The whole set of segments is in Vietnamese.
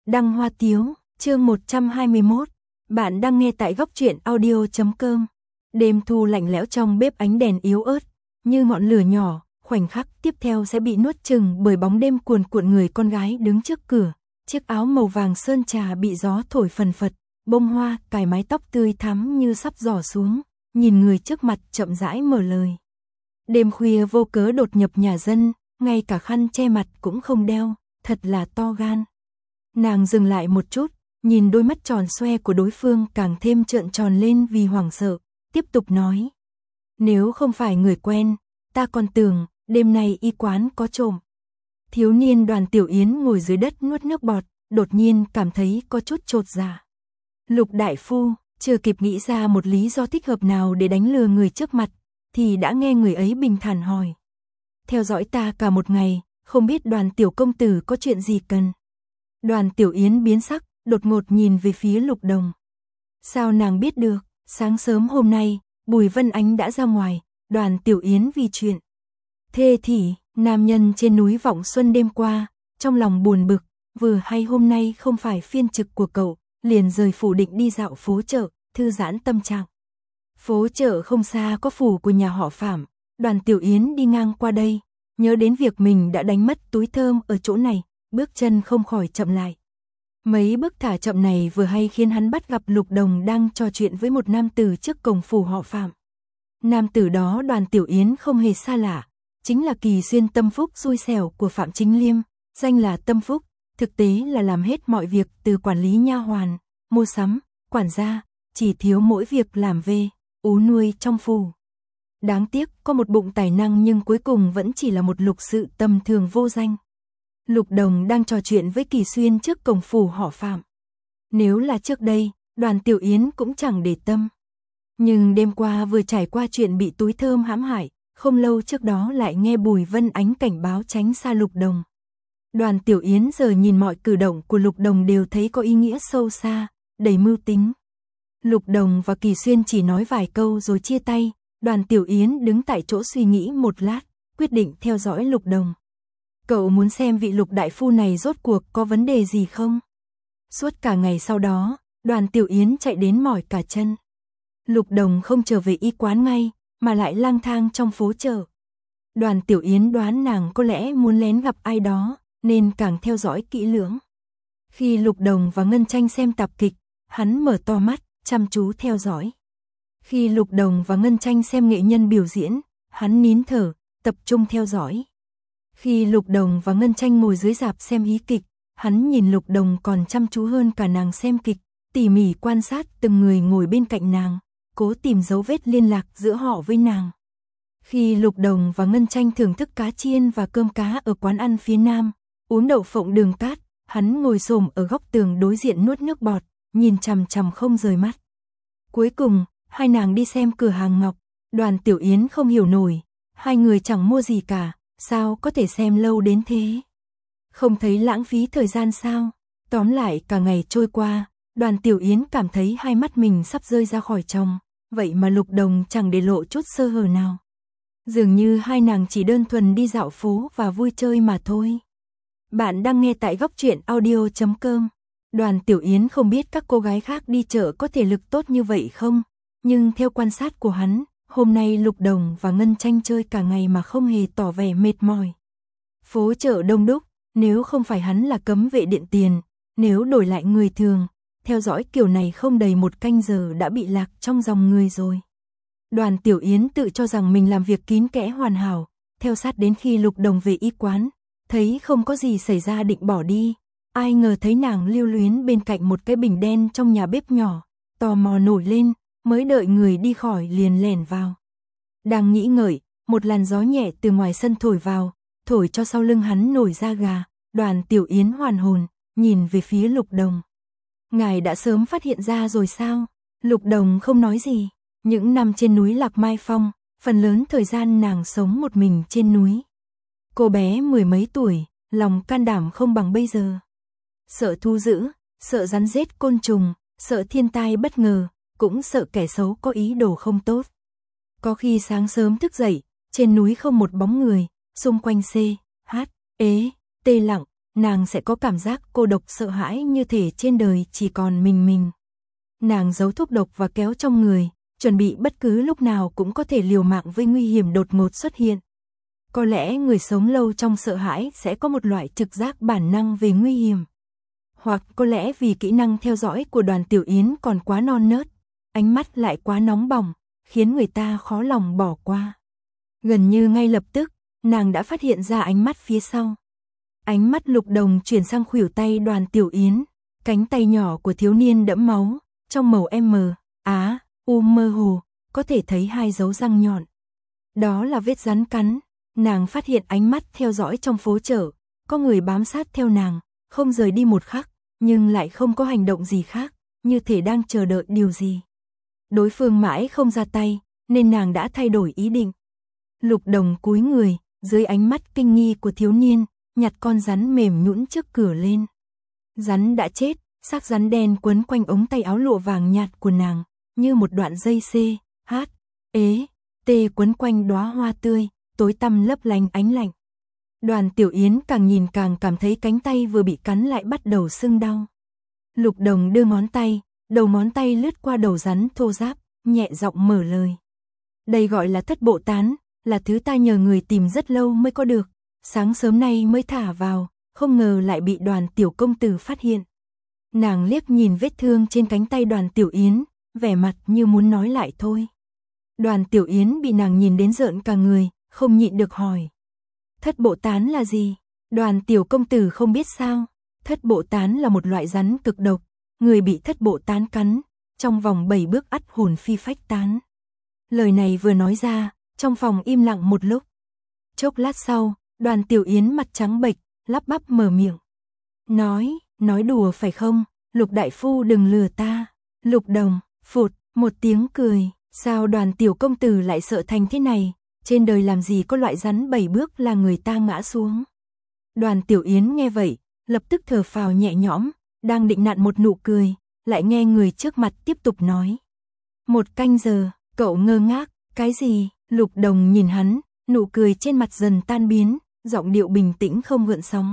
Đăng Hoa Tiếu, chương 121. Bạn đang nghe tại góc truyện audio.com. Đêm thu lạnh lẽo trong bếp, ánh đèn yếu ớt như ngọn lửa nhỏ, khoảnh khắc tiếp theo sẽ bị nuốt chửng bởi bóng đêm cuồn cuộn. Người con gái đứng trước cửa, chiếc áo màu vàng sơn trà bị gió thổi phần phật, bông hoa cài mái tóc tươi thắm như sắp giỏ xuống, nhìn người trước mặt chậm rãi mở lời. Đêm khuya vô cớ đột nhập nhà dân, ngay cả khăn che mặt cũng không đeo, thật là to gan. Nàng dừng lại một chút, nhìn đôi mắt tròn xoe của đối phương càng thêm trợn tròn lên vì hoảng sợ, tiếp tục nói. Nếu không phải người quen, ta còn tưởng đêm nay y quán có trộm. Thiếu niên Đoàn Tiểu Yến ngồi dưới đất nuốt nước bọt, đột nhiên cảm thấy có chút chột dạ. Lục đại phu chưa kịp nghĩ ra một lý do thích hợp nào để đánh lừa người trước mặt, thì đã nghe người ấy bình thản hỏi. Theo dõi ta cả một ngày, không biết Đoàn tiểu công tử có chuyện gì cần. Đoàn Tiểu Yến biến sắc, đột ngột nhìn về phía Lục Đồng. Sao nàng biết được? Sáng sớm hôm nay, Bùi Vân Ánh đã ra ngoài. Đoàn Tiểu Yến vì chuyện thê thỉ, nam nhân trên núi Vọng Xuân đêm qua, trong lòng buồn bực, vừa hay hôm nay không phải phiên trực của cậu, liền rời phủ định đi dạo phố chợ, thư giãn tâm trạng. Phố chợ không xa có phủ của nhà họ Phạm. Đoàn Tiểu Yến đi ngang qua đây, nhớ đến việc mình đã đánh mất túi thơm ở chỗ này, bước chân không khỏi chậm lại. Mấy bước thả chậm này vừa hay khiến hắn bắt gặp Lục Đồng đang trò chuyện với một nam tử trước cổng phủ họ Phạm. Nam tử đó Đoàn Tiểu Yến không hề xa lạ, chính là Kỳ Xuyên Tâm Phúc xui xẻo của Phạm Chính Liêm, danh là Tâm Phúc, thực tế là làm hết mọi việc từ quản lý nha hoàn, mua sắm, quản gia, chỉ thiếu mỗi việc làm về, ú nuôi trong phủ. Đáng tiếc có một bụng tài năng nhưng cuối cùng vẫn chỉ là một lục sự tầm thường vô danh. Lục Đồng đang trò chuyện với Kỳ Xuyên trước cổng phủ họ Phạm. Nếu là trước đây, Đoàn Tiểu Yến cũng chẳng để tâm. Nhưng đêm qua vừa trải qua chuyện bị túi thơm hãm hại, không lâu trước đó lại nghe Bùi Vân Ánh cảnh báo tránh xa Lục Đồng. Đoàn Tiểu Yến giờ nhìn mọi cử động của Lục Đồng đều thấy có ý nghĩa sâu xa, đầy mưu tính. Lục Đồng và Kỳ Xuyên chỉ nói vài câu rồi chia tay. Đoàn Tiểu Yến đứng tại chỗ suy nghĩ một lát, quyết định theo dõi Lục Đồng. Cậu muốn xem vị Lục đại phu này rốt cuộc có vấn đề gì không? Suốt cả ngày sau đó, Đoàn Tiểu Yến chạy đến mỏi cả chân. Lục Đồng không trở về y quán ngay, mà lại lang thang trong phố chợ. Đoàn Tiểu Yến đoán nàng có lẽ muốn lén gặp ai đó, nên càng theo dõi kỹ lưỡng. Khi Lục Đồng và Ngân Tranh xem tạp kịch, hắn mở to mắt, chăm chú theo dõi. Khi Lục Đồng và Ngân Tranh xem nghệ nhân biểu diễn, hắn nín thở, tập trung theo dõi. Khi Lục Đồng và Ngân Tranh ngồi dưới rạp xem hí kịch, hắn nhìn Lục Đồng còn chăm chú hơn cả nàng xem kịch, tỉ mỉ quan sát từng người ngồi bên cạnh nàng, cố tìm dấu vết liên lạc giữa họ với nàng. Khi Lục Đồng và Ngân Tranh thưởng thức cá chiên và cơm cá ở quán ăn phía nam, uống đậu phộng đường cát, hắn ngồi xổm ở góc tường đối diện nuốt nước bọt, nhìn chằm chằm không rời mắt. Cuối cùng, hai nàng đi xem cửa hàng ngọc. Đoàn Tiểu Yến không hiểu nổi, hai người chẳng mua gì cả, sao có thể xem lâu đến thế? Không thấy lãng phí thời gian sao? Tóm lại cả ngày trôi qua, Đoàn Tiểu Yến cảm thấy hai mắt mình sắp rơi ra khỏi tròng, vậy mà Lục Đồng chẳng để lộ chút sơ hở nào. Dường như hai nàng chỉ đơn thuần đi dạo phố và vui chơi mà thôi. Bạn đang nghe tại góc truyện audio.com. Đoàn Tiểu Yến không biết các cô gái khác đi chợ có thể lực tốt như vậy không, nhưng theo quan sát của hắn, hôm nay Lục Đồng và Ngân Tranh chơi cả ngày mà không hề tỏ vẻ mệt mỏi. Phố chợ đông đúc, nếu không phải hắn là cấm vệ điện tiền, nếu đổi lại người thường, theo dõi kiểu này không đầy một canh giờ đã bị lạc trong dòng người rồi. Đoàn Tiểu Yến tự cho rằng mình làm việc kín kẽ hoàn hảo, theo sát đến khi Lục Đồng về y quán, thấy không có gì xảy ra định bỏ đi. Ai ngờ thấy nàng lưu luyến bên cạnh một cái bình đen trong nhà bếp nhỏ, tò mò nổi lên, mới đợi người đi khỏi liền lẻn vào. Đang nghĩ ngợi, một làn gió nhẹ từ ngoài sân thổi vào, thổi cho sau lưng hắn nổi da gà. Đoàn Tiểu Yến hoàn hồn, nhìn về phía Lục Đồng. Ngài đã sớm phát hiện ra rồi sao? Lục Đồng không nói gì. Những năm trên núi Lạc Mai Phong, phần lớn thời gian nàng sống một mình trên núi. Cô bé mười mấy tuổi, lòng can đảm không bằng bây giờ. Sợ thú dữ, sợ rắn rết côn trùng, sợ thiên tai bất ngờ, cũng sợ kẻ xấu có ý đồ không tốt. Có khi sáng sớm thức dậy, trên núi không một bóng người, xung quanh tê lặng, nàng sẽ có cảm giác cô độc sợ hãi như thể trên đời chỉ còn mình. Nàng giấu thuốc độc và kéo trong người, chuẩn bị bất cứ lúc nào cũng có thể liều mạng với nguy hiểm đột ngột xuất hiện. Có lẽ người sống lâu trong sợ hãi sẽ có một loại trực giác bản năng về nguy hiểm. Hoặc có lẽ vì kỹ năng theo dõi của Đoàn Tiểu Yến còn quá non nớt, ánh mắt lại quá nóng bỏng, khiến người ta khó lòng bỏ qua. Gần như ngay lập tức, nàng đã phát hiện ra ánh mắt phía sau. Ánh mắt Lục Đồng chuyển sang khuỷu tay Đoàn Tiểu Yến, cánh tay nhỏ của thiếu niên đẫm máu, trong màu U mơ hồ, có thể thấy 2 dấu răng nhọn. Đó là vết rắn cắn. Nàng phát hiện ánh mắt theo dõi trong phố chợ, có người bám sát theo nàng, không rời đi một khắc, nhưng lại không có hành động gì khác, như thể đang chờ đợi điều gì. Đối phương mãi không ra tay, nên nàng đã thay đổi ý định. Lục Đồng cúi người, dưới ánh mắt kinh nghi của thiếu niên, nhặt con rắn mềm nhũn trước cửa lên. Rắn đã chết, xác rắn đen quấn quanh ống tay áo lụa vàng nhạt của nàng, như một đoạn dây T quấn quanh đóa hoa tươi, tối tăm lấp lánh ánh lạnh. Đoàn Tiểu Yến càng nhìn càng cảm thấy cánh tay vừa bị cắn lại bắt đầu sưng đau. Lục Đồng đưa ngón tay, đầu ngón tay lướt qua đầu rắn thô ráp, nhẹ giọng mở lời. Đây gọi là thất bộ tán, là thứ ta nhờ người tìm rất lâu mới có được, sáng sớm nay mới thả vào, không ngờ lại bị Đoàn tiểu công tử phát hiện. Nàng liếc nhìn vết thương trên cánh tay Đoàn Tiểu Yến, vẻ mặt như muốn nói lại thôi. Đoàn Tiểu Yến bị nàng nhìn đến rợn cả người, không nhịn được hỏi. Thất bộ tán là gì? Đoàn tiểu công tử không biết sao? Thất bộ tán là một loại rắn cực độc, người bị thất bộ tán cắn, trong vòng 7 bước ắt hồn phi phách tán. Lời này vừa nói ra, trong phòng im lặng một lúc. Chốc lát sau, Đoàn Tiểu Yến mặt trắng bệch, lắp bắp mở miệng. Nói đùa phải không? Lục đại phu đừng lừa ta. Lục Đồng, phụt, một tiếng cười. Sao Đoàn tiểu công tử lại sợ thành thế này? Trên đời làm gì có loại rắn 7 bước là người ta ngã xuống. Đoàn Tiểu Yến nghe vậy, lập tức thở phào nhẹ nhõm, đang định nặn một nụ cười, lại nghe người trước mặt tiếp tục nói. 1 canh giờ, cậu ngơ ngác, cái gì? Lục Đồng nhìn hắn, nụ cười trên mặt dần tan biến, giọng điệu bình tĩnh không gợn sóng.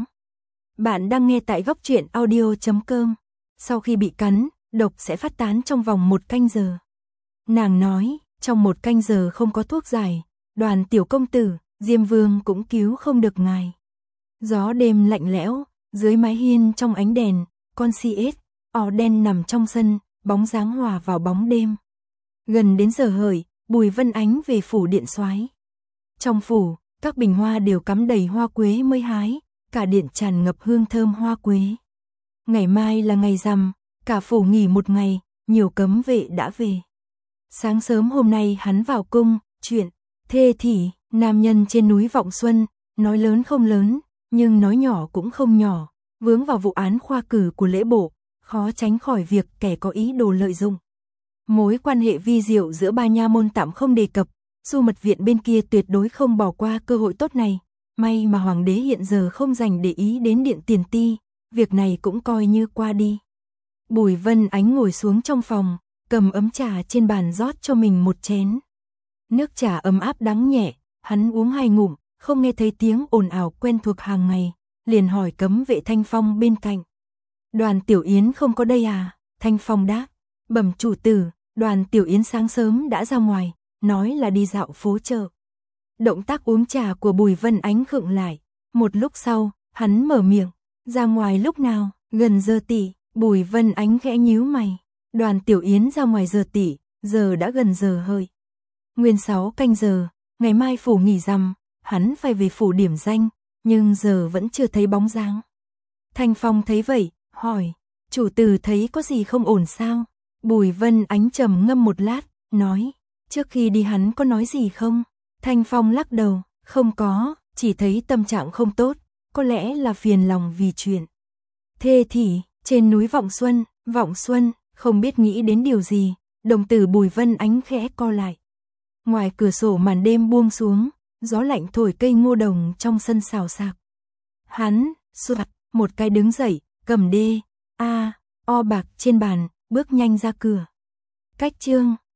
Bạn đang nghe tại góc truyện audio.com. Sau khi bị cắn, độc sẽ phát tán trong vòng 1 canh giờ. Nàng nói, trong 1 canh giờ không có thuốc giải, Đoàn tiểu công tử, Diêm Vương cũng cứu không được ngài. Gió đêm lạnh lẽo, dưới mái hiên trong ánh đèn, con CSO đen nằm trong sân, bóng dáng hòa vào bóng đêm. Gần đến giờ hợi, Bùi Vân Ánh về phủ điện soái. Trong phủ, các bình hoa đều cắm đầy hoa quế mới hái, cả điện tràn ngập hương thơm hoa quế. Ngày mai là ngày rằm, cả phủ nghỉ 1 ngày, nhiều cấm vệ đã về. Sáng sớm hôm nay hắn vào cung, chuyện thê thỉ, nam nhân trên núi Vọng Xuân, nói lớn không lớn, nhưng nói nhỏ cũng không nhỏ, vướng vào vụ án khoa cử của lễ bộ, khó tránh khỏi việc kẻ có ý đồ lợi dụng. Mối quan hệ vi diệu giữa 3 nha môn tạm không đề cập, Xu Mật Viện bên kia tuyệt đối không bỏ qua cơ hội tốt này, may mà hoàng đế hiện giờ không dành để ý đến Điện Tiền Ti, việc này cũng coi như qua đi. Bùi Vân Ánh ngồi xuống trong phòng, cầm ấm trà trên bàn rót cho mình một chén. Nước trà ấm áp đắng nhẹ, hắn uống 2 ngụm, không nghe thấy tiếng ồn ào quen thuộc hàng ngày, liền hỏi cấm vệ Thanh Phong bên cạnh. Đoàn Tiểu Yến không có đây à? Thanh Phong đáp, bẩm chủ tử, Đoàn Tiểu Yến sáng sớm đã ra ngoài, nói là đi dạo phố chợ. Động tác uống trà của Bùi Vân Ánh khựng lại, một lúc sau, hắn mở miệng, ra ngoài lúc nào? Gần giờ tỉ. Bùi Vân Ánh khẽ nhíu mày. Đoàn Tiểu Yến ra ngoài giờ tỉ, giờ đã gần giờ hợi. Nguyên 6 canh giờ, ngày mai phủ nghỉ rằm, hắn phải về phủ điểm danh, nhưng giờ vẫn chưa thấy bóng dáng. Thanh Phong thấy vậy, hỏi, chủ tử thấy có gì không ổn sao? Bùi Vân Ánh trầm ngâm một lát, nói, trước khi đi hắn có nói gì không? Thanh Phong lắc đầu, không có, chỉ thấy tâm trạng không tốt, có lẽ là phiền lòng vì chuyện thê thỉ. Trên núi Vọng Xuân, không biết nghĩ đến điều gì, đồng tử Bùi Vân Ánh khẽ co lại. Ngoài cửa sổ màn đêm buông xuống, gió lạnh thổi cây ngô đồng trong sân xào xạc. Hắn, soạt, một cái đứng dậy, cầm o bạc trên bàn, bước nhanh ra cửa. Cách chương